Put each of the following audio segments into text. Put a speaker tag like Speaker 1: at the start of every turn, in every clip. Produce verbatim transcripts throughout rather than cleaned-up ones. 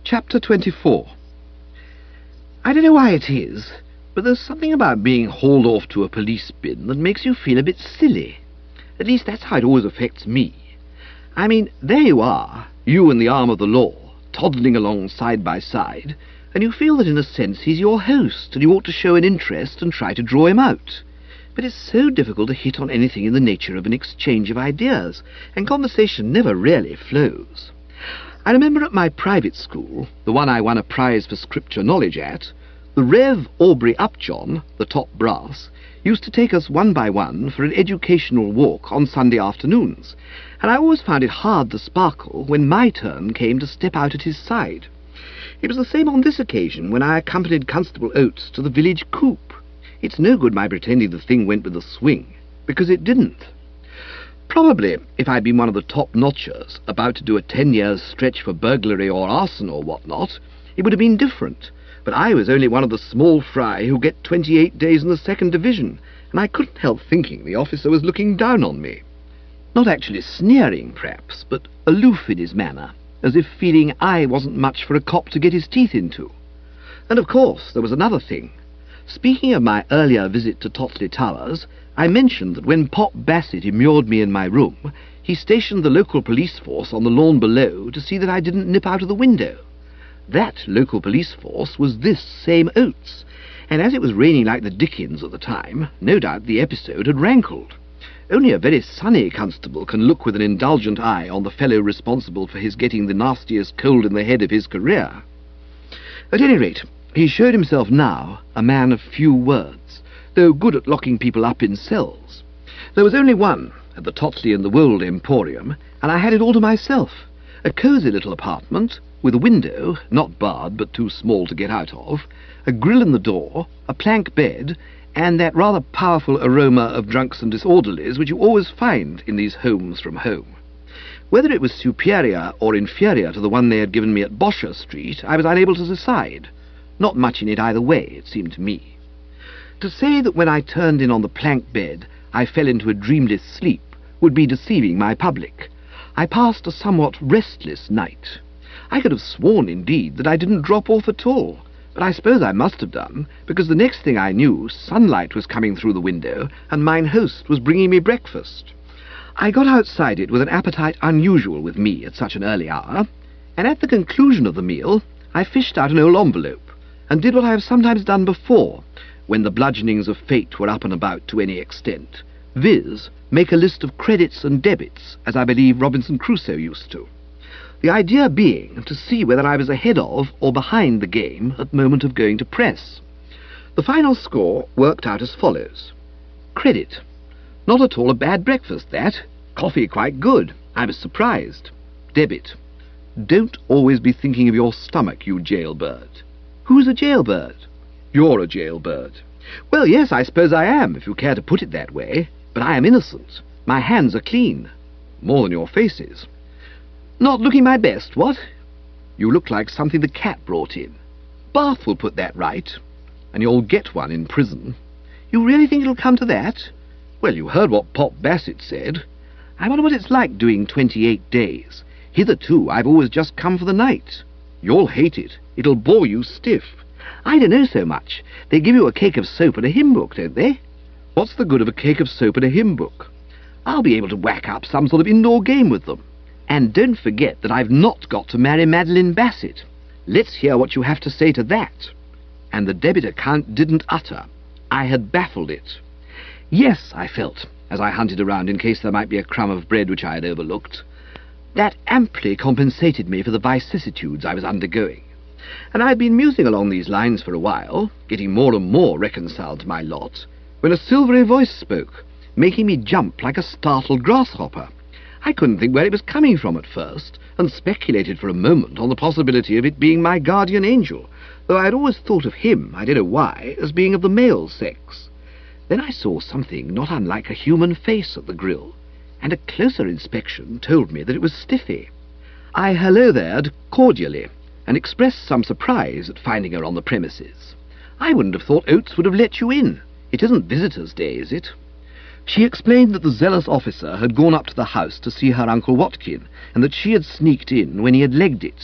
Speaker 1: Chapter twenty-four. I don't know why it is, but there's something about being hauled off to a police bin that makes you feel a bit silly. At least that's how it always affects me. I mean, there you are, you and the arm of the law, toddling along side by side, and you feel that in a sense he's your host, and you ought to show an interest and try to draw him out. But it's so difficult to hit on anything in the nature of an exchange of ideas, and conversation never really flows. I remember at my private school, the one I won a prize for scripture knowledge at, the Rev Aubrey Upjohn, the top brass, used to take us one by one for an educational walk on Sunday afternoons, and I always found it hard to sparkle when my turn came to step out at his side. It was the same on this occasion when I accompanied Constable Oates to the village coop. It's no good my pretending the thing went with a swing, because it didn't. Probably, if I'd been one of the top-notchers, about to do a ten years stretch for burglary or arson or what-not, it would have been different. But I was only one of the small fry who get twenty-eight days in the second division, and I couldn't help thinking the officer was looking down on me. Not actually sneering, perhaps, but aloof in his manner, as if feeling I wasn't much for a cop to get his teeth into. And of course there was another thing. Speaking of my earlier visit to Totley Towers, I mentioned that when Pop Bassett immured me in my room, he stationed the local police force on the lawn below to see that I didn't nip out of the window. That local police force was this same Oates, and as it was raining like the dickens at the time, no doubt the episode had rankled. Only a very sunny constable can look with an indulgent eye on the fellow responsible for his getting the nastiest cold in the head of his career. At any rate, he showed himself now a man of few words, though good at locking people up in cells. There was only one at the Totley and the Wold Emporium, and I had it all to myself. A cosy little apartment, with a window, not barred but too small to get out of, a grill in the door, a plank bed, and that rather powerful aroma of drunks and disorderlies which you always find in these homes from home. Whether it was superior or inferior to the one they had given me at Bosher Street, I was unable to decide. Not much in it either way, it seemed to me. To say that when I turned in on the plank bed I fell into a dreamless sleep would be deceiving my public. I passed a somewhat restless night. I could have sworn, indeed, that I didn't drop off at all, but I suppose I must have done, because the next thing I knew, sunlight was coming through the window, and mine host was bringing me breakfast. I got outside it with an appetite unusual with me at such an early hour, and at the conclusion of the meal I fished out an old envelope, and did what I have sometimes done before, when the bludgeonings of fate were up and about to any extent, viz., make a list of credits and debits, as I believe Robinson Crusoe used to. The idea being to see whether I was ahead of or behind the game at the moment of going to press. The final score worked out as follows. Credit. Not at all a bad breakfast, that. Coffee quite good. I was surprised. Debit. Don't always be thinking of your stomach, you jailbird. Who's a jailbird? You're a jailbird. Well, yes, I suppose I am, if you care to put it that way. But I am innocent. My hands are clean. More than your face is. Not looking my best, what? You look like something the cat brought in. Bath will put that right, and you'll get one in prison. You really think it'll come to that? Well, you heard what Pop Bassett said. I wonder what it's like doing twenty-eight days. Hitherto, I've always just come for the night. You'll hate it. It'll bore you stiff. I don't know so much. They give you a cake of soap and a hymn book, don't they? What's the good of a cake of soap and a hymn book? I'll be able to whack up some sort of indoor game with them. And don't forget that I've not got to marry Madeline Bassett. Let's hear what you have to say to that. And the debit account didn't utter. I had baffled it. Yes, I felt, as I hunted around in case there might be a crumb of bread which I had overlooked. That amply compensated me for the vicissitudes I was undergoing. And I had been musing along these lines for a while, getting more and more reconciled to my lot, when a silvery voice spoke, making me jump like a startled grasshopper. I couldn't think where it was coming from at first, and speculated for a moment on the possibility of it being my guardian angel, though I had always thought of him, I don't know why, as being of the male sex. Then I saw something not unlike a human face at the grill, and a closer inspection told me that it was Stiffy. I hello-there'd cordially, and expressed some surprise at finding her on the premises. I wouldn't have thought Oates would have let you in. It isn't visitors' day, is it? She explained that the zealous officer had gone up to the house to see her Uncle Watkin, and that she had sneaked in when he had legged it.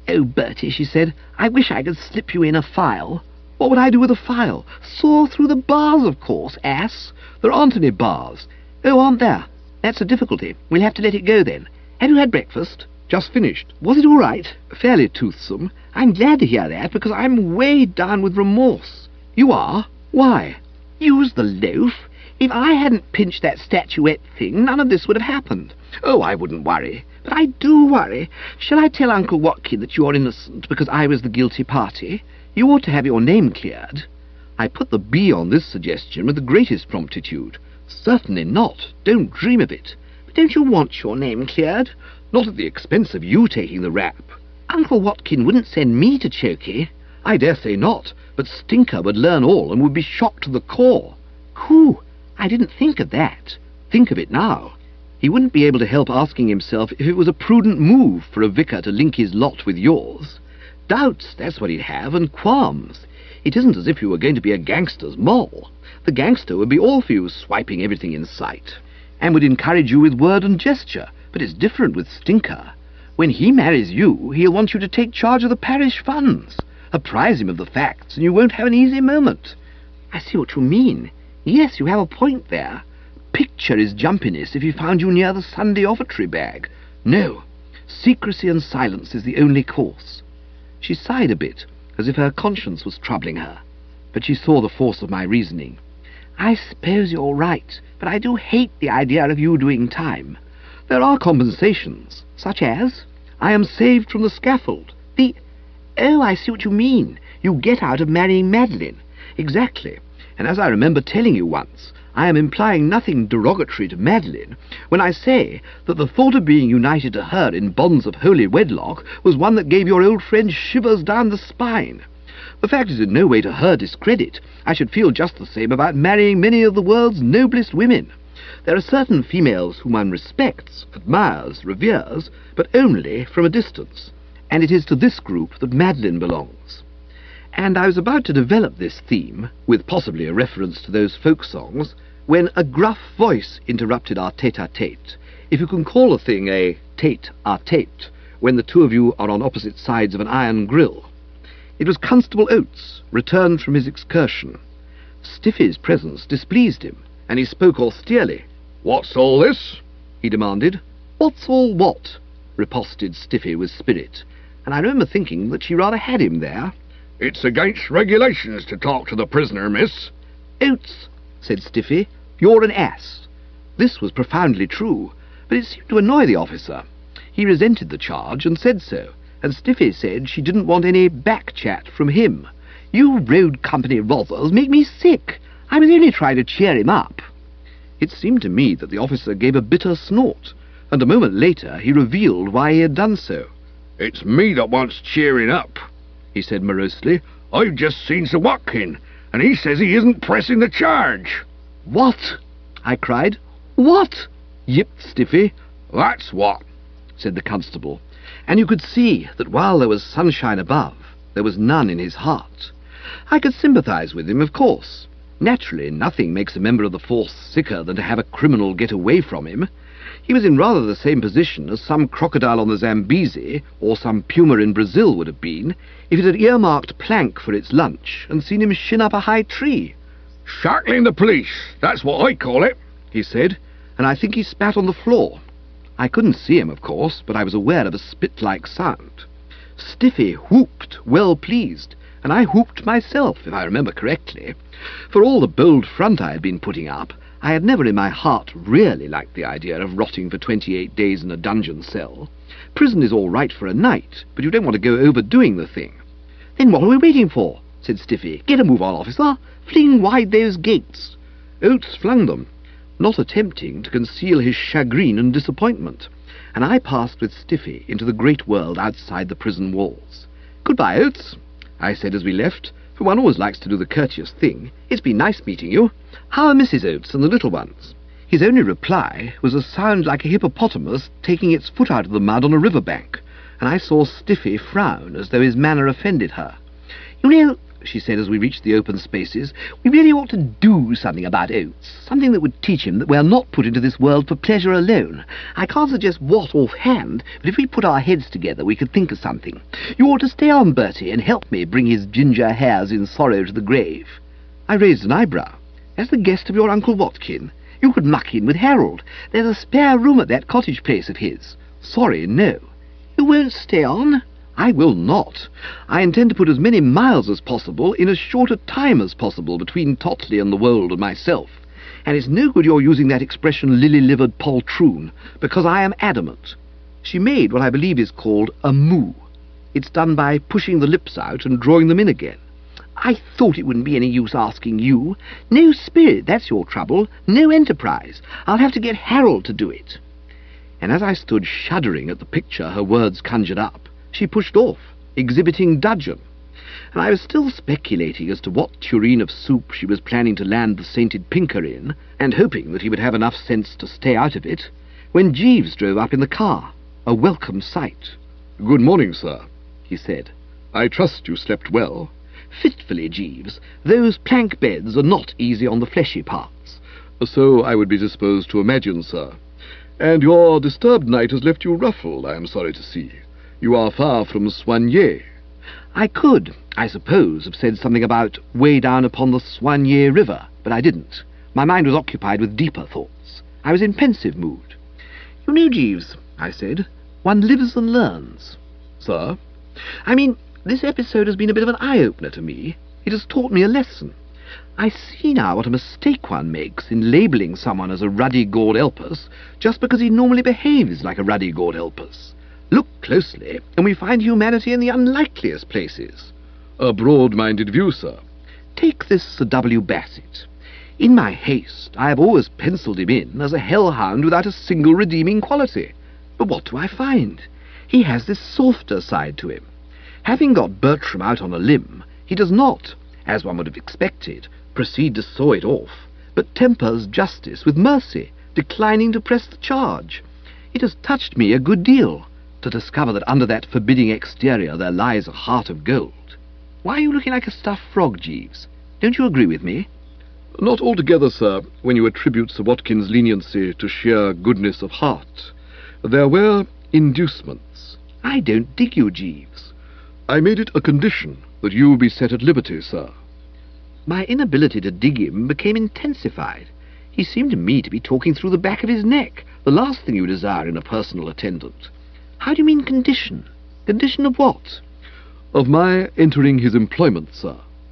Speaker 1: "Oh, Bertie," she said, "I wish I could slip you in a file." "What would I do with a file?" "Saw through the bars, of course, ass." "There aren't any bars." "Oh, aren't there? That's a difficulty. We'll have to let it go, then. Have you had breakfast?" "Just finished." "Was it all right?" "Fairly toothsome." "I'm glad to hear that, because I'm weighed down with remorse." "You are? Why?" "Use the loaf. If I hadn't pinched that statuette thing, none of this would have happened." "Oh, I wouldn't worry." "But I do worry. Shall I tell Uncle Watkin that you're innocent because I was the guilty party? You ought to have your name cleared." I put the B on this suggestion with the greatest promptitude. "Certainly not. Don't dream of it." "But don't you want your name cleared?" "Not at the expense of you taking the rap." "Uncle Watkin wouldn't send me to Chokey." "I dare say not, but Stinker would learn all and would be shocked to the core." "Whew! I didn't think of that." "Think of it now." He wouldn't be able to help asking himself if it was a prudent move for a vicar to link his lot with yours. Doubts, that's what he'd have, and qualms. It isn't as if you were going to be a gangster's moll. The gangster would be all for you swiping everything in sight, and would encourage you with word and gesture, but it's different with Stinker. When he marries you, he'll want you to take charge of the parish funds. Apprise him of the facts, and you won't have an easy moment." "I see what you mean. Yes, you have a point there. Picture his jumpiness if he found you near the Sunday offertory bag. No, secrecy and silence is the only course." She sighed a bit, as if her conscience was troubling her, but she saw the force of my reasoning. "I suppose you're right, but I do hate the idea of you doing time." "There are compensations." "Such as?" "I am saved from the scaffold." "The... Oh, I see what you mean. You get out of marrying Madeline." "Exactly. And as I remember telling you once, I am implying nothing derogatory to Madeline when I say that the thought of being united to her in bonds of holy wedlock was one that gave your old friend shivers down the spine. The fact is in no way to her discredit. I should feel just the same about marrying many of the world's noblest women. There are certain females whom one respects, admires, reveres, but only from a distance, and it is to this group that Madeline belongs." And I was about to develop this theme, with possibly a reference to those folk songs, when a gruff voice interrupted our tete-a-tete, if you can call a thing a tete-a-tete, when the two of you are on opposite sides of an iron grill. It was Constable Oates, returned from his excursion. Stiffy's presence displeased him, and he spoke austerely. "What's all this?" he demanded. "What's all what?" riposted Stiffy with spirit, and I remember thinking that she rather had him there. "It's against regulations to talk to the prisoner, miss." "Oates," said Stiffy, "you're an ass." This was profoundly true, but it seemed to annoy the officer. He resented the charge and said so, and Stiffy said she didn't want any back-chat from him. "You road company rozzers make me sick. I was only trying to cheer him up." It seemed to me that the officer gave a bitter snort, and a moment later he revealed why he had done so. "It's me that wants cheering up," he said morosely. "I've just seen Sir Watkin, and he says he isn't pressing the charge." "What?" I cried. "What?" yipped Stiffy. "That's what," said the constable, and you could see that while there was sunshine above, there was none in his heart. I could sympathize with him, of course. Naturally, nothing makes a member of the force sicker than to have a criminal get away from him. He was in rather the same position as some crocodile on the Zambezi or some puma in Brazil would have been if it had earmarked plank for its lunch and seen him shin up a high tree. "Shackling the police, that's what I call it," he said, and I think he spat on the floor. I couldn't see him, of course, but I was aware of a spit-like sound. Stiffy whooped, well pleased, and I whooped myself, if I remember correctly. For all the bold front I had been putting up, I had never in my heart really liked the idea of rotting for twenty-eight days in a dungeon cell. Prison is all right for a night, but you don't want to go overdoing the thing. "Then what are we waiting for?" said Stiffy. "Get a move on, officer. Fling wide those gates." Oates flung them, not attempting to conceal his chagrin and disappointment, and I passed with Stiffy into the great world outside the prison walls. "Goodbye, Oates," I said as we left, for one always likes to do the courteous thing. "It's been nice meeting you. How are Missus Oates and the little ones?" His only reply was a sound like a hippopotamus taking its foot out of the mud on a river bank, and I saw Stiffy frown as though his manner offended her. "You know, she said as we reached the open spaces, "we really ought to do something about Oates, something that would teach him that we're not put into this world for pleasure alone. I can't suggest what offhand, but if we put our heads together we could think of something. You ought to stay on, Bertie, and help me bring his ginger hairs in sorrow to the grave." I raised an eyebrow. "As the guest of your Uncle Watkin? You could muck in with Harold. There's a spare room at that cottage place of his." "Sorry, no." "You won't stay on?" "I will not. I intend to put as many miles as possible in as short a time as possible between Totley and the Wold and myself. And it's no good your using that expression lily-livered poltroon, because I am adamant." She made what I believe is called a moo. It's done by pushing the lips out and drawing them in again. "I thought it wouldn't be any use asking you. No spirit, that's your trouble. No enterprise. I'll have to get Harold to do it." And as I stood shuddering at the picture her words conjured up, she pushed off, exhibiting dudgeon, and I was still speculating as to what tureen of soup she was planning to land the sainted Pinker in, and hoping that he would have enough sense to stay out of it, when Jeeves drove up in the car, a welcome sight.
Speaker 2: "Good morning, sir,"
Speaker 1: he said.
Speaker 2: "I trust you slept well."
Speaker 1: "Fitfully, Jeeves. Those plank beds are not easy on the fleshy parts."
Speaker 2: "So I would be disposed to imagine, sir. And your disturbed night has left you ruffled, I am sorry to see. You are far from Soigné."
Speaker 1: I could, I suppose, have said something about way down upon the Soigné River, but I didn't. My mind was occupied with deeper thoughts. I was in pensive mood. "You know, Jeeves," I said, "one lives and learns."
Speaker 2: "Sir?"
Speaker 1: "I mean, this episode has been a bit of an eye-opener to me. It has taught me a lesson. I see now what a mistake one makes in labelling someone as a ruddy-gored Elpus just because he normally behaves like a ruddy-gored Elpus. Look closely, and we find humanity in the unlikeliest places."
Speaker 2: "A broad-minded view, sir."
Speaker 1: Take this Sir W. Bassett. In my haste, I have always pencilled him in as a hellhound without a single redeeming quality. But what do I find? He has this softer side to him. Having got Bertram out on a limb, he does not, as one would have expected, proceed to saw it off, but tempers justice with mercy, declining to press the charge. It has touched me a good deal to discover that under that forbidding exterior there lies a heart of gold. Why are you looking like a stuffed frog, Jeeves? Don't you agree with me?"
Speaker 2: "Not altogether, sir, when you attribute Sir Watkin's leniency to sheer goodness of heart. There were inducements."
Speaker 1: "I don't dig you, Jeeves."
Speaker 2: "I made it a condition that you be set at liberty, sir."
Speaker 1: My inability to dig him became intensified. He seemed to me to be talking through the back of his neck, the last thing you desire in a personal attendant. "How do you mean condition? Condition of what?"
Speaker 2: "Of my entering his employment, sir.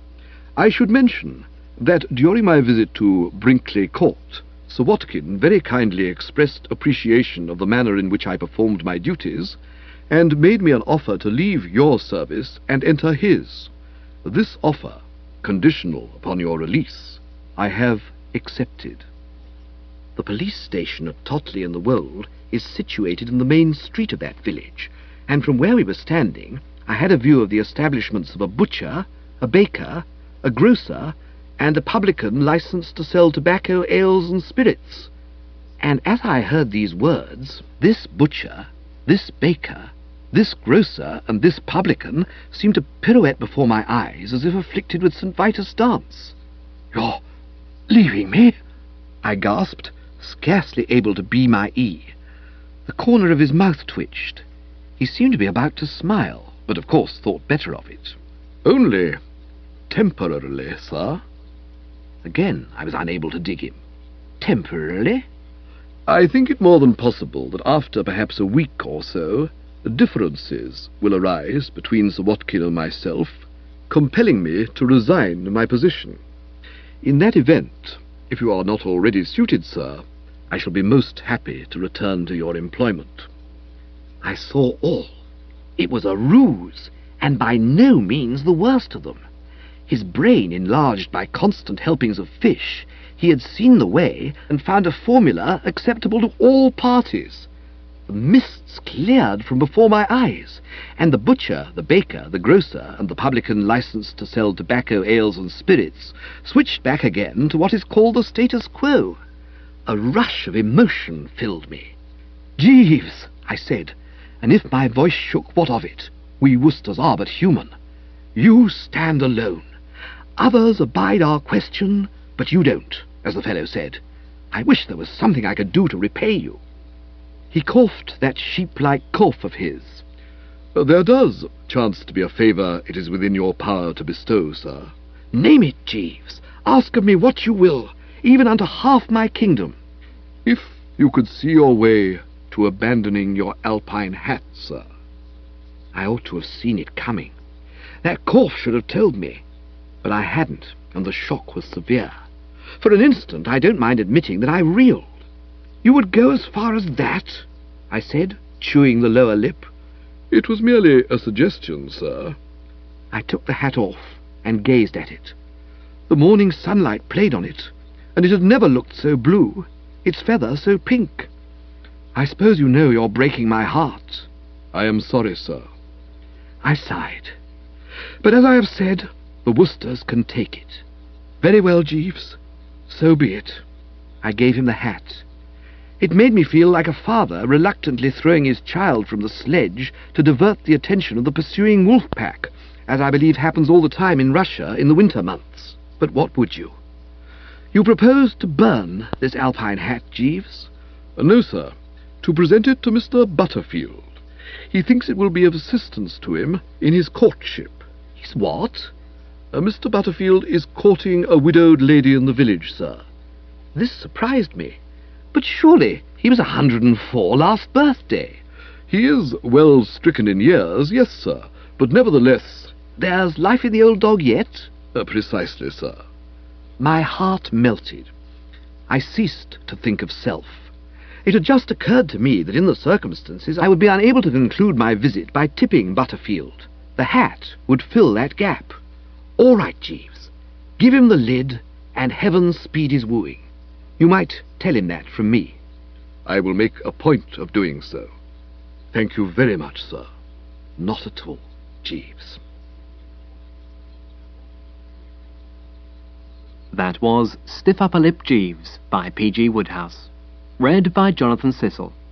Speaker 2: I should mention that during my visit to Brinkley Court, Sir Watkin very kindly expressed appreciation of the manner in which I performed my duties, and made me an offer to leave your service and enter his. This offer, conditional upon your release, I have accepted." The police station of Totley in the Wold is situated in the main street of that village, and from where we were standing I had a view of the establishments of a butcher, a baker, a grocer, and a publican licensed to sell tobacco, ales, and spirits. And as I heard these words, this butcher, this baker, this grocer, and this publican seemed to pirouette before my eyes as if afflicted with Saint Vitus' dance. "You're leaving me?" I gasped, scarcely able to be my E. The corner of his mouth twitched. He seemed to be about to smile, but of course thought better of it. "Only temporarily, sir."
Speaker 1: Again I was unable to dig him. "Temporarily?"
Speaker 2: "I think it more than possible that after perhaps a week or so, differences will arise between Sir Watkin and myself, compelling me to resign my position. In that event, if you are not already suited, sir, I shall be most happy to return to your employment." I saw all. It was a ruse, and by no means the worst of them. His brain enlarged by constant helpings of fish, he had seen the way and found a formula acceptable to all parties. The mists cleared from before my eyes, and the butcher, the baker, the grocer, and the publican licensed to sell tobacco, ales, and spirits switched back again to what is called the status quo. A rush of emotion filled me. "Jeeves," I said, and if my voice shook, what of it? We Worcesters are but human. "You stand alone.
Speaker 1: Others abide our question, but you don't, as the fellow said. I wish there was something I could do to repay you." He coughed that sheep-like cough of his.
Speaker 2: "There does chance to be a favour it is within your power to bestow, sir."
Speaker 1: "Name it, Jeeves. Ask of me what you will, even unto half my kingdom."
Speaker 2: "If you could see your way to abandoning your alpine hat, sir."
Speaker 1: I ought to have seen it coming. That cough should have told me. But I hadn't, and the shock was severe. For an instant I don't mind admitting that I reeled. "You would go as far as that?" I said, chewing the lower lip.
Speaker 2: "It was merely a suggestion, sir."
Speaker 1: I took the hat off and gazed at it. The morning sunlight played on it, and it had never looked so blue, its feather so pink. "I suppose you know you're breaking my heart."
Speaker 2: "I am sorry, sir."
Speaker 1: I sighed. "But as I have said, the Worcesters can take it." "Very well, Jeeves. So be it." I gave him the hat. It made me feel like a father reluctantly throwing his child from the sledge to divert the attention of the pursuing wolf pack, as I believe happens all the time in Russia in the winter months. But what would you? "You propose to burn this alpine hat, Jeeves?"
Speaker 2: "No, sir. To present it to Mister Butterfield. He thinks it will be of assistance to him in his courtship."
Speaker 1: "His what?"
Speaker 2: Uh, Mister Butterfield is courting a widowed lady in the village, sir."
Speaker 1: This surprised me. But surely he was a hundred and four last birthday.
Speaker 2: "He is well stricken in years, yes, sir, but nevertheless—"
Speaker 1: "There's life in the old dog yet?"
Speaker 2: Uh, "Precisely, sir."
Speaker 1: My heart melted. I ceased to think of self. It had just occurred to me that in the circumstances I would be unable to conclude my visit by tipping Butterfield. The hat would fill that gap. "All right, Jeeves. Give him the lid, and heaven speed his wooing. You might tell him that from me."
Speaker 2: "I will make a point of doing so." "Thank you very much, sir." "Not at all, Jeeves."
Speaker 3: That was Stiff Upper Lip Jeeves by P G Woodhouse. Read by Jonathan Sissel.